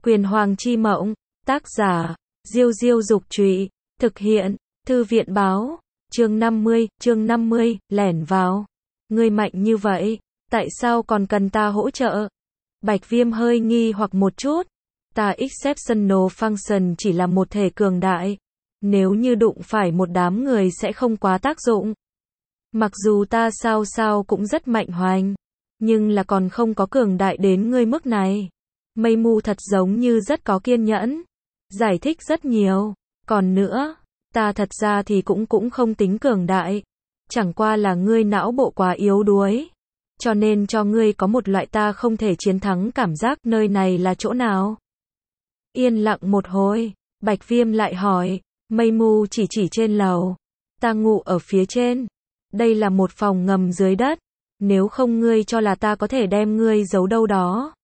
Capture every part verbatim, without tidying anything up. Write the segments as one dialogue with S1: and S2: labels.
S1: Quyền Hoàng Chi Mộng, tác giả, Diêu Diêu Dục Trụy, thực hiện, Thư viện Báo, chương năm mươi, chương năm mươi, lẻn vào. Ngươi mạnh như vậy, tại sao còn cần ta hỗ trợ? Bạch Viêm hơi nghi hoặc một chút, ta Exceptional Function chỉ là một thể cường đại, nếu như đụng phải một đám người sẽ không quá tác dụng. Mặc dù ta sao sao cũng rất mạnh hoành, nhưng là còn không có cường đại đến ngươi mức này. Mây Mu thật giống như rất có kiên nhẫn, giải thích rất nhiều, còn nữa, ta thật ra thì cũng cũng không tính cường đại, chẳng qua là ngươi não bộ quá yếu đuối, cho nên cho ngươi có một loại ta không thể chiến thắng cảm giác. Nơi này là chỗ nào? Yên lặng một hồi, Bạch Viêm lại hỏi, Mây Mu chỉ chỉ trên lầu, ta ngủ ở phía trên, đây là một phòng ngầm dưới đất, nếu không ngươi cho là ta có thể đem ngươi giấu đâu đó.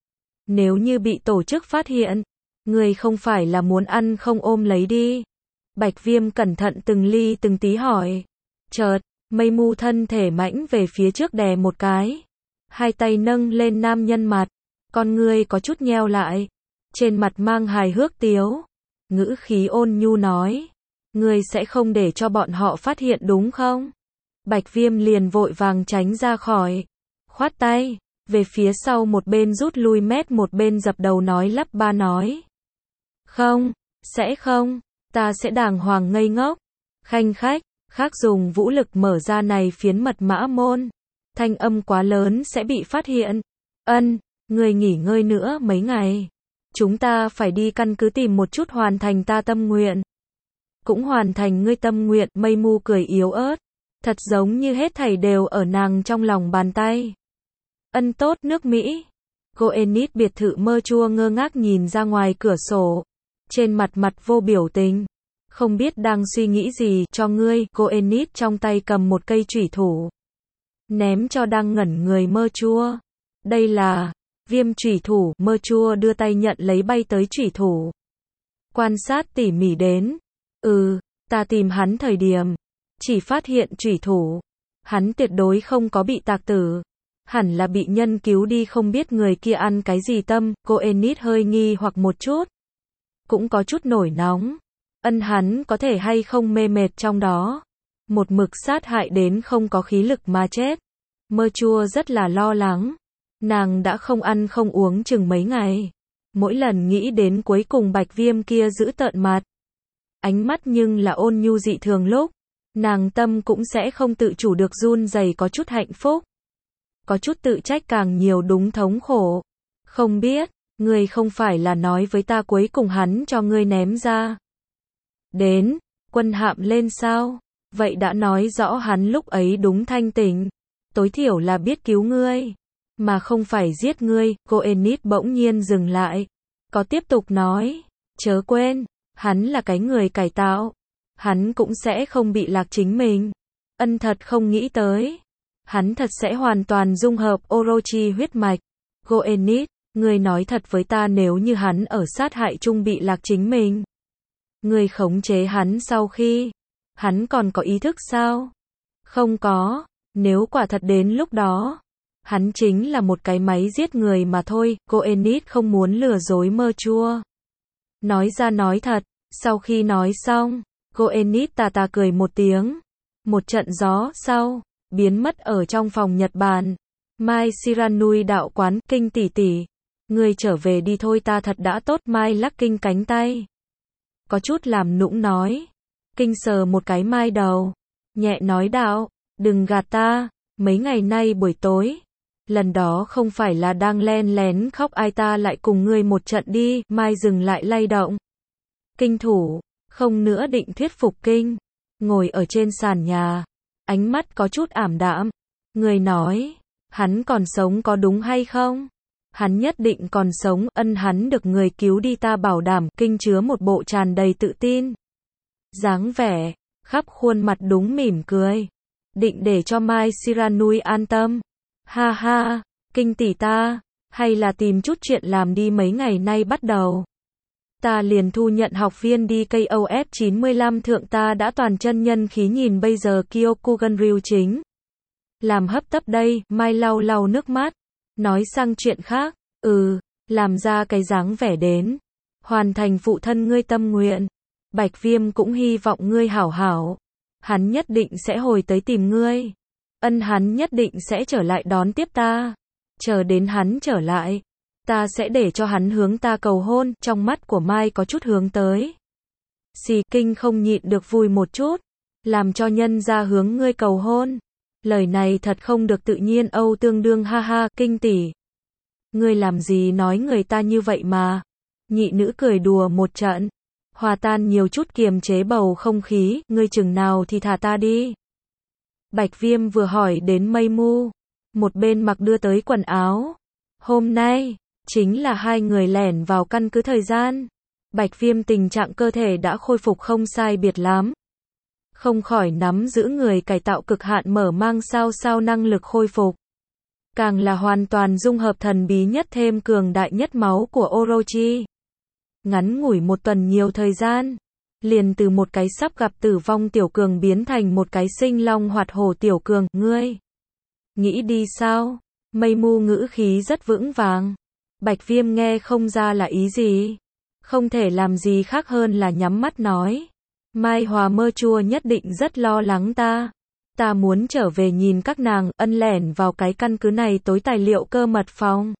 S1: Nếu như bị tổ chức phát hiện, ngươi không phải là muốn ăn không ôm lấy đi. Bạch Viêm cẩn thận từng ly từng tí hỏi. Chợt, Mây Mu thân thể mãnh về phía trước đè một cái, hai tay nâng lên nam nhân mặt, con ngươi có chút nheo lại, trên mặt mang hài hước tiếu, ngữ khí ôn nhu nói, ngươi sẽ không để cho bọn họ phát hiện đúng không? Bạch Viêm liền vội vàng tránh ra khỏi, khoát tay, về phía sau một bên rút lui mét một bên dập đầu nói lắp ba nói. Không, sẽ không, ta sẽ đàng hoàng ngây ngốc, khanh khách, khác dùng vũ lực mở ra này phiến mật mã môn, thanh âm quá lớn sẽ bị phát hiện. Ân, người nghỉ ngơi nữa mấy ngày, chúng ta phải đi căn cứ tìm một chút hoàn thành ta tâm nguyện. Cũng hoàn thành ngươi tâm nguyện. Mây Mu cười yếu ớt, thật giống như hết thảy đều ở nàng trong lòng bàn tay. Ân tốt nước Mỹ. Goenit biệt thự mơ chua ngơ ngác nhìn ra ngoài cửa sổ, trên mặt mặt vô biểu tình, không biết đang suy nghĩ gì. Cho ngươi. Goenit trong tay cầm một cây chủy thủ, ném cho đang ngẩn người mơ chua. Đây là Viêm chủy thủ. Mơ chua đưa tay nhận lấy bay tới chủy thủ, quan sát tỉ mỉ đến. Ừ, ta tìm hắn thời điểm, chỉ phát hiện chủy thủ, hắn tuyệt đối không có bị tạc tử, hẳn là bị nhân cứu đi, không biết người kia ăn cái gì tâm. Goenit hơi nghi hoặc một chút, cũng có chút nổi nóng. Ân hắn có thể hay không mê mệt trong đó, một mực sát hại đến không có khí lực mà chết. Mơ chua rất là lo lắng, nàng đã không ăn không uống chừng mấy ngày, mỗi lần nghĩ đến cuối cùng Bạch Viêm kia giữ tợn mặt, ánh mắt nhưng là ôn nhu dị thường lúc, nàng tâm cũng sẽ không tự chủ được run rẩy, có chút hạnh phúc, có chút tự trách càng nhiều đúng thống khổ. Không biết, ngươi không phải là nói với ta cuối cùng hắn cho ngươi ném ra đến quân hạm lên sao? Vậy đã nói rõ hắn lúc ấy đúng thanh tỉnh, tối thiểu là biết cứu ngươi, mà không phải giết ngươi. Goenit bỗng nhiên dừng lại, có tiếp tục nói, chớ quên, hắn là cái người cải tạo, hắn cũng sẽ không bị lạc chính mình. Ân thật không nghĩ tới, hắn thật sẽ hoàn toàn dung hợp Orochi huyết mạch. Goenit, ngươi nói thật với ta, nếu như hắn ở sát hại chung bị lạc chính mình, ngươi khống chế hắn sau khi, hắn còn có ý thức sao? Không có, nếu quả thật đến lúc đó, hắn chính là một cái máy giết người mà thôi. Goenit không muốn lừa dối mơ chua, nói ra nói thật. Sau khi nói xong, Goenit tà tà cười một tiếng, một trận gió sau, biến mất ở trong phòng Nhật Bản. Mai Shiranui đạo quán, Kinh tỷ tỷ, ngươi trở về đi thôi, ta thật đã tốt. Mai lắc Kinh cánh tay, có chút làm nũng nói. Kinh sờ một cái Mai đầu, nhẹ nói đạo, đừng gạt ta, mấy ngày nay buổi tối, lần đó không phải là đang len lén khóc ai ta lại cùng ngươi một trận đi. Mai dừng lại lay động. Kinh thủ, không nữa định thuyết phục Kinh, ngồi ở trên sàn nhà, ánh mắt có chút ảm đạm. Người nói, hắn còn sống có đúng hay không? Hắn nhất định còn sống. Ân hắn được người cứu đi, ta bảo đảm. Kinh chứa một bộ tràn đầy tự tin dáng vẻ, khắp khuôn mặt đúng mỉm cười, định để cho Mai Shiranui an tâm. Ha ha, Kinh tỷ ta, hay là tìm chút chuyện làm đi, mấy ngày nay bắt đầu, ta liền thu nhận học viên đi. K O F chín mươi lăm thượng ta đã toàn chân nhân khí, nhìn bây giờ Kyokugan Ryu chính làm hấp tấp đây. Mai lau lau nước mắt, nói sang chuyện khác, ừ, làm ra cái dáng vẻ đến, hoàn thành phụ thân ngươi tâm nguyện. Bạch Viêm cũng hy vọng ngươi hảo hảo, hắn nhất định sẽ hồi tới tìm ngươi. Ân hắn nhất định sẽ trở lại đón tiếp ta. Chờ đến hắn trở lại, ta sẽ để cho hắn hướng ta cầu hôn. Trong mắt của Mai có chút hướng tới. Xì Kinh không nhịn được vui một chút, làm cho nhân ra hướng ngươi cầu hôn. Lời này thật không được tự nhiên. Âu Tương đương ha ha, Kinh tỷ, ngươi làm gì nói người ta như vậy mà. Nhị nữ cười đùa một trận, hòa tan nhiều chút kiềm chế bầu không khí. Ngươi chừng nào thì thả ta đi. Bạch Viêm vừa hỏi đến Mây Mu, một bên mặc đưa tới quần áo. Hôm nay, chính là hai người lẻn vào căn cứ thời gian. Bạch Viêm tình trạng cơ thể đã khôi phục không sai biệt lắm. Không khỏi nắm giữ người cải tạo cực hạn mở mang sao sao năng lực khôi phục. Càng là hoàn toàn dung hợp thần bí nhất thêm cường đại nhất máu của Orochi. Ngắn ngủi một tuần nhiều thời gian, liền từ một cái sắp gặp tử vong tiểu cường biến thành một cái sinh long hoạt hổ tiểu cường. Ngươi nghĩ đi sao? Mây Mu ngữ khí rất vững vàng. Bạch Viêm nghe không ra là ý gì. Không thể làm gì khác hơn là nhắm mắt nói. Mai Hòa Mơ Chua nhất định rất lo lắng ta. Ta muốn trở về nhìn các nàng. Ân lẻn vào cái căn cứ này tối tài liệu cơ mật phòng.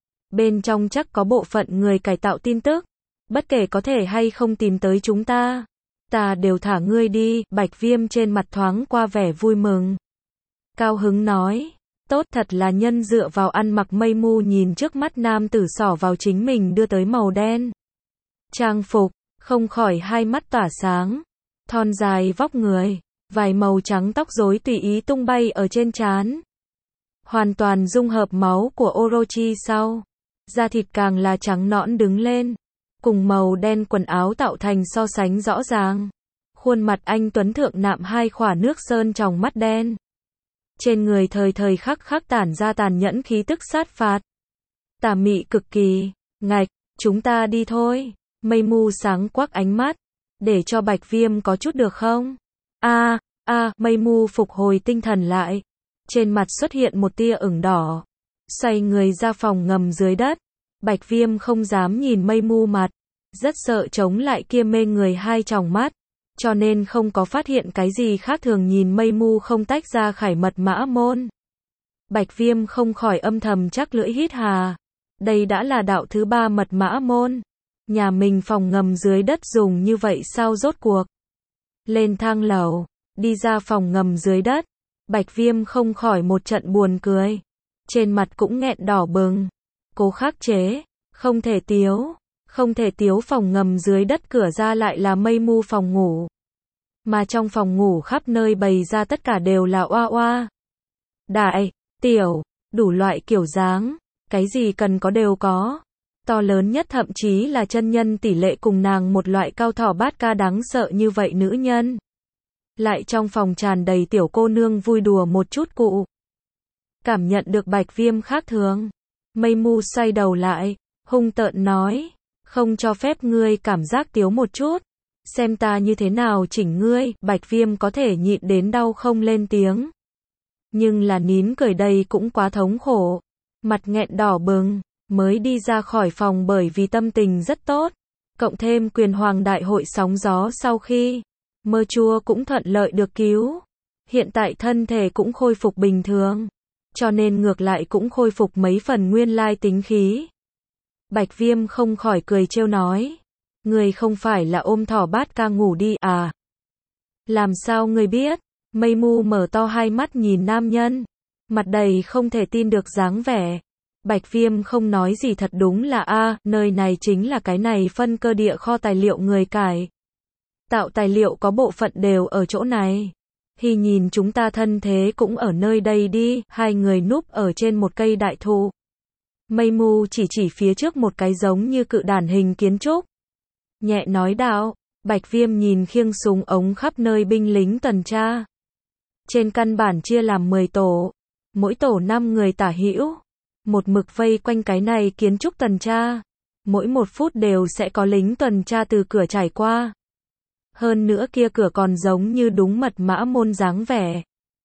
S1: Bên trong chắc có bộ phận người cải tạo tin tức. Bất kể có thể hay không tìm tới chúng ta, ta đều thả ngươi đi. Bạch Viêm trên mặt thoáng qua vẻ vui mừng. Cao hứng nói, tốt thật là nhân dựa vào ăn mặc. Mây Mu nhìn trước mắt nam tử xỏ vào chính mình đưa tới màu đen trang phục, không khỏi hai mắt tỏa sáng. Thon dài vóc người, vài màu trắng tóc rối tùy ý tung bay ở trên trán. Hoàn toàn dung hợp máu của Orochi sau. Da thịt càng là trắng nõn đứng lên, cùng màu đen quần áo tạo thành so sánh rõ ràng. Khuôn mặt anh tuấn thượng nạm hai khỏa nước sơn tròng mắt đen. Trên người thời thời khắc khắc tản ra tàn nhẫn khí tức sát phạt. Tà mị cực kỳ. Ngạch, chúng ta đi thôi. Mây Mu sáng quắc ánh mắt, để cho Bạch Viêm có chút được không? A, a, Mây Mu phục hồi tinh thần lại. Trên mặt xuất hiện một tia ửng đỏ. Xoay người ra phòng ngầm dưới đất. Bạch Viêm không dám nhìn Mây Mu mặt, rất sợ chống lại kia mê người hai tròng mắt, cho nên không có phát hiện cái gì khác thường. Nhìn Mây Mu không tách ra khải mật mã môn. Bạch Viêm không khỏi âm thầm chắc lưỡi hít hà. Đây đã là đạo thứ ba mật mã môn. Nhà mình phòng ngầm dưới đất dùng như vậy sao rốt cuộc? Lên thang lầu, đi ra phòng ngầm dưới đất. Bạch Viêm không khỏi một trận buồn cười. Trên mặt cũng nghẹn đỏ bừng. Cố khắc chế, không thể tiếu, không thể tiếu. Phòng ngầm dưới đất cửa ra lại là Mây Mu phòng ngủ. Mà trong phòng ngủ khắp nơi bày ra tất cả đều là oa oa. Đại, tiểu, đủ loại kiểu dáng, cái gì cần có đều có. To lớn nhất thậm chí là chân nhân tỷ lệ cùng nàng một loại cao thỏ bát ca đáng sợ như vậy nữ nhân. Lại trong phòng tràn đầy tiểu cô nương vui đùa một chút cụ. Cảm nhận được Bạch Viêm khác thường. Mây Mu xoay đầu lại, hung tợn nói, không cho phép ngươi cảm giác tiếu một chút, xem ta như thế nào chỉnh ngươi. Bạch Viêm có thể nhịn đến đau không lên tiếng, nhưng là nín cười đây cũng quá thống khổ, mặt nghẹn đỏ bừng, mới đi ra khỏi phòng bởi vì tâm tình rất tốt, cộng thêm quyền hoàng đại hội sóng gió sau khi, Mơ Chua cũng thuận lợi được cứu, hiện tại thân thể cũng khôi phục bình thường. Cho nên ngược lại cũng khôi phục mấy phần nguyên lai tính khí. Bạch Viêm không khỏi cười trêu nói. Người không phải là ôm thỏ bát ca ngủ đi à? Làm sao người biết? Mây Mu mở to hai mắt nhìn nam nhân. Mặt đầy không thể tin được dáng vẻ. Bạch Viêm không nói gì thật đúng là a à, nơi này chính là cái này phân cơ địa kho tài liệu người cải. Tạo tài liệu có bộ phận đều ở chỗ này. Thì nhìn chúng ta thân thế cũng ở nơi đây đi. Hai người núp ở trên một cây đại thụ. Mây Mu chỉ chỉ phía trước một cái giống như cự đàn hình kiến trúc. Nhẹ nói đạo. Bạch Viêm nhìn khiêng súng ống khắp nơi binh lính tuần tra. Trên căn bản chia làm mười tổ. Mỗi tổ năm người tả hữu. Một mực vây quanh cái này kiến trúc tuần tra. Mỗi một phút đều sẽ có lính tuần tra từ cửa trải qua. Hơn nữa kia cửa còn giống như đúng mật mã môn dáng vẻ.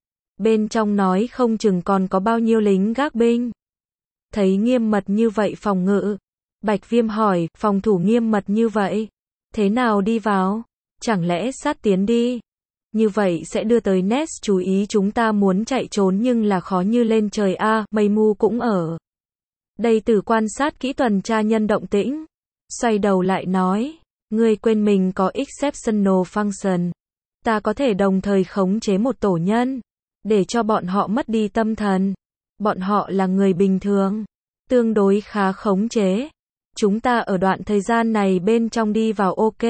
S1: Bên trong nói không chừng còn có bao nhiêu lính gác binh. Thấy nghiêm mật như vậy phòng ngự, Bạch Viêm hỏi, phòng thủ nghiêm mật như vậy. Thế nào đi vào? Chẳng lẽ sát tiến đi? Như vậy sẽ đưa tới Ness chú ý chúng ta muốn chạy trốn nhưng là khó như lên trời a. À, Mây Mu cũng ở đây từ quan sát kỹ tuần tra nhân động tĩnh. Xoay đầu lại nói, ngươi quên mình có exceptional function. Ta có thể đồng thời khống chế một tổ nhân, để cho bọn họ mất đi tâm thần. Bọn họ là người bình thường, tương đối khá khống chế. Chúng ta ở đoạn thời gian này bên trong đi vào ok.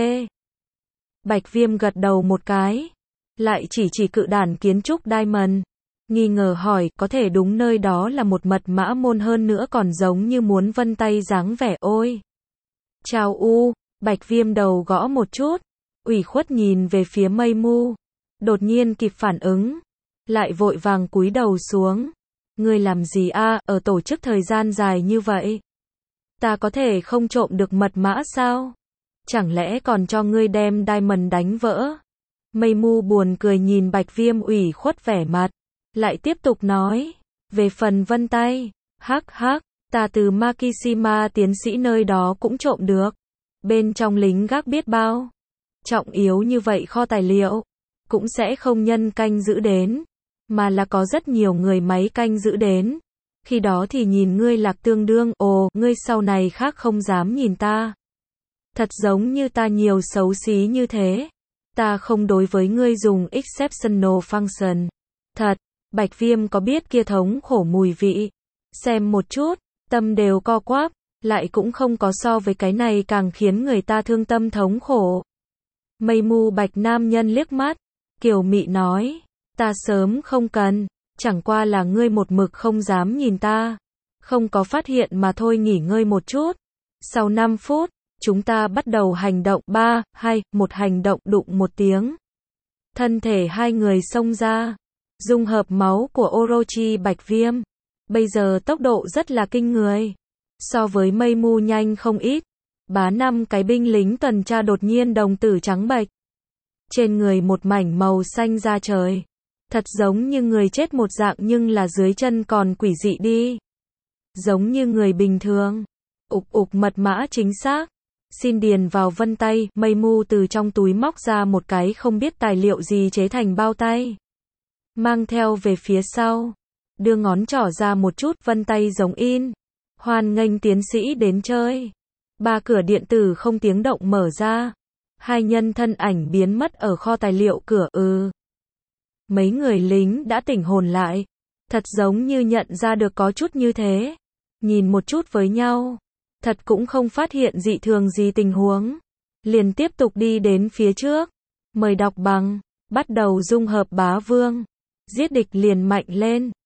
S1: Bạch Viêm gật đầu một cái, lại chỉ chỉ cự đản kiến trúc Diamond. Nghi ngờ hỏi, có thể đúng nơi đó là một mật mã môn hơn nữa còn giống như muốn vân tay dáng vẻ ôi. Chào U, Bạch Viêm đầu gõ một chút, ủy khuất nhìn về phía Mây Mu. Đột nhiên kịp phản ứng, lại vội vàng cúi đầu xuống. Ngươi làm gì a, ở tổ chức thời gian dài như vậy? Ta có thể không trộm được mật mã sao? Chẳng lẽ còn cho ngươi đem Diamond đánh vỡ? Mây Mu buồn cười nhìn Bạch Viêm ủy khuất vẻ mặt, lại tiếp tục nói, về phần vân tay, hắc hắc, ta từ Makishima tiến sĩ nơi đó cũng trộm được. Bên trong lính gác biết bao trọng yếu như vậy kho tài liệu, cũng sẽ không nhân canh giữ đến, mà là có rất nhiều người máy canh giữ đến. Khi đó thì nhìn ngươi lạc tương đương, ồ, ngươi sau này khác không dám nhìn ta. Thật giống như ta nhiều xấu xí như thế. Ta không đối với ngươi dùng exceptional function. Thật, Bạch Viêm có biết kia thống khổ mùi vị. Xem một chút, tâm đều co quắp, lại cũng không có so với cái này càng khiến người ta thương tâm thống khổ. Mây Mu Bạch nam nhân liếc mắt, kiều mị nói, ta sớm không cần, chẳng qua là ngươi một mực không dám nhìn ta. Không có phát hiện mà thôi, nghỉ ngơi một chút. Sau năm phút, chúng ta bắt đầu hành động. Ba, hai, một hành động. Đụng một tiếng, thân thể hai người xông ra, dung hợp máu của Orochi Bạch Viêm. Bây giờ tốc độ rất là kinh người, so với Mây Mu nhanh không ít. Bá năm cái binh lính tuần tra đột nhiên đồng tử trắng bệch, trên người một mảnh màu xanh da trời, thật giống như người chết một dạng nhưng là dưới chân còn quỷ dị đi, giống như người bình thường. Ục ục, mật mã chính xác, xin điền vào vân tay. Mây Mu từ trong túi móc ra một cái không biết tài liệu gì chế thành bao tay, mang theo về phía sau, đưa ngón trỏ ra một chút, vân tay giống in, hoan nghênh tiến sĩ đến chơi. Ba cửa điện tử không tiếng động mở ra, hai nhân thân ảnh biến mất ở kho tài liệu cửa. Ừ, mấy người lính đã tỉnh hồn lại, thật giống như nhận ra được có chút như thế, nhìn một chút với nhau, thật cũng không phát hiện dị thường gì tình huống, liền tiếp tục đi đến phía trước. Mời đọc bằng, bắt đầu dung hợp bá vương, giết địch liền mạnh lên.